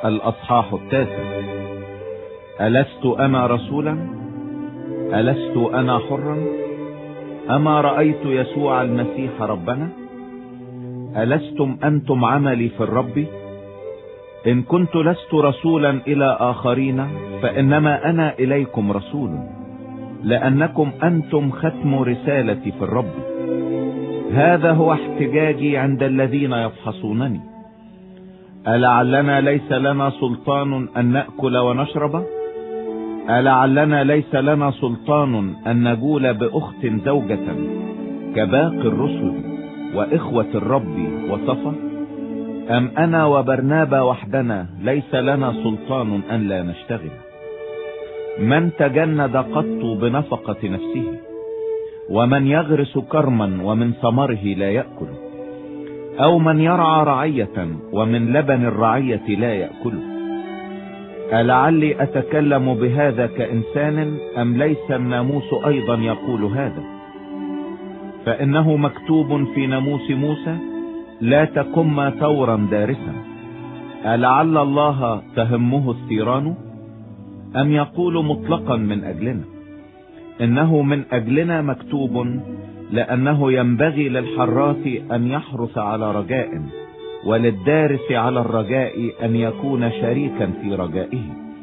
الأصحاح 9. ألست أنا رسولا؟ ألست أنا حرا؟ أما رأيت يسوع المسيح ربنا؟ ألستم أنتم عملي في الرب؟ إن كنت لست رسولا إلى آخرين فإنما أنا إليكم رسول، لأنكم أنتم ختم رسالتي في الرب. هذا هو احتجاجي عند الذين يفحصونني. ألعلنا ليس لنا سلطان أن نأكل ونشرب؟ ألعلنا ليس لنا سلطان أن نجول بأخت زوجة كباقي الرسل وإخوة الرب وصفا؟ أم أنا وبرنابا وحدنا ليس لنا سلطان أن لا نشتغل؟ من تجند قط بنفقة نفسه، ومن يغرس كرما ومن ثمره لا يأكل، أو من يرعى رعية ومن لبن الرعية لا يأكله؟ ألعلي أتكلم بهذا كإنسان أم ليس الناموس أيضا يقول هذا؟ فإنه مكتوب في ناموس موسى: لا تقم ثورا دارسا. ألعل الله تهمه الثيران؟ أم يقول مطلقا من أجلنا؟ إنه من أجلنا مكتوب، لأنه ينبغي للحراث أن يحرث على رجاء، وللدارس على الرجاء أن يكون شريكا في رجائه.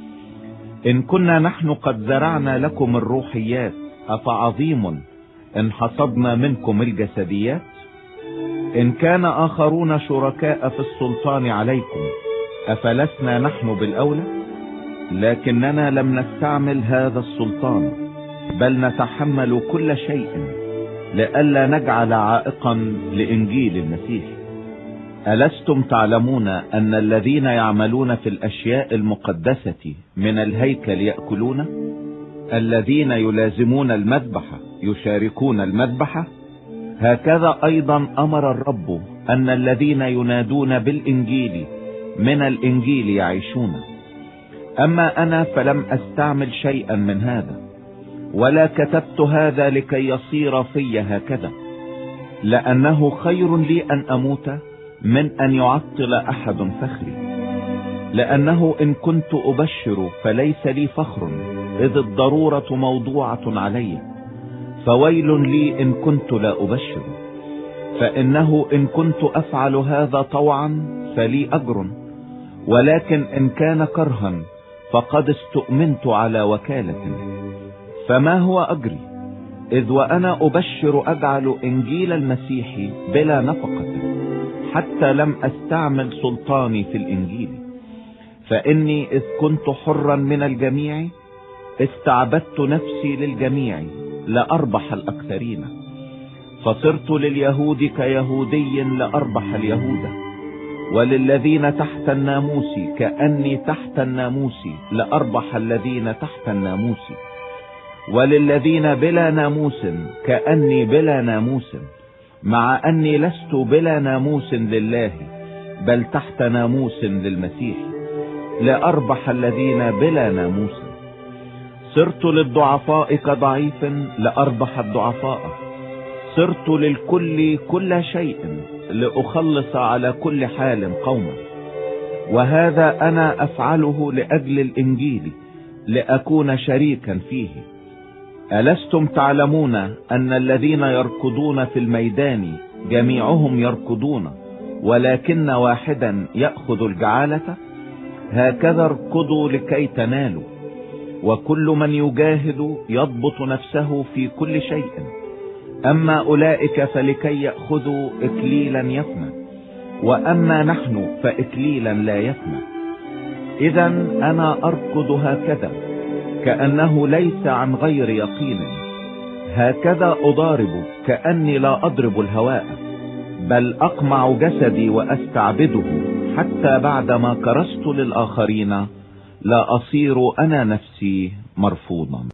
إن كنا نحن قد زرعنا لكم الروحيات، أفعظيم إن حصدنا منكم الجسديات؟ إن كان آخرون شركاء في السلطان عليكم، أفلسنا نحن بالأولى؟ لكننا لم نستعمل هذا السلطان، بل نتحمل كل شيء لئلا نجعل عائقا لإنجيل المسيح. ألستم تعلمون أن الذين يعملون في الأشياء المقدسة من الهيكل يأكلون؟ الذين يلازمون المذبح يشاركون المذبح؟ هكذا أيضا أمر الرب أن الذين ينادون بالإنجيل من الإنجيل يعيشون. أما أنا فلم أستعمل شيئا من هذا، ولا كتبت هذا لكي يصير في هكذا، لأنه خير لي أن أموت من أن يعطل أحد فخري. لأنه إن كنت أبشر فليس لي فخر، إذ الضرورة موضوعة علي. فويل لي إن كنت لا أبشر، فإنه إن كنت أفعل هذا طوعا فلي أجر، ولكن إن كان كرها فقد استؤمنت على وكالة. فما هو أجري؟ إذ وأنا أبشر أجعل إنجيل المسيح بلا نفقة، حتى لم أستعمل سلطاني في الإنجيل. فإني إذ كنت حرا من الجميع استعبدت نفسي للجميع لأربح الأكثرين. فصرت لليهود كيهودي لأربح اليهود، وللذين تحت الناموس كأني تحت الناموس لأربح الذين تحت الناموس، وللذين بلا ناموس كأني بلا ناموس، مع أني لست بلا ناموس لله، بل تحت ناموس للمسيح لأربح الذين بلا ناموس. صرت للضعفاء كضعيف لأربح الضعفاء. صرت للكل كل شيء لأخلص على كل حال قوما. وهذا أنا أفعله لأجل الإنجيل، لأكون شريكا فيه. ألستم تعلمون أن الذين يركضون في الميدان جميعهم يركضون، ولكن واحدا يأخذ الجعالة؟ هكذا اركضوا لكي تنالوا. وكل من يجاهد يضبط نفسه في كل شيء. أما أولئك فلكي يأخذوا إكليلا يفنى، وأما نحن فإكليلا لا يفنى. إذا أنا أركض هكذا كأنه ليس عن غير يقين. هكذا أضارب كأني لا أضرب الهواء، بل أقمع جسدي وأستعبده، حتى بعدما كرست للآخرين لا أصير أنا نفسي مرفوضا.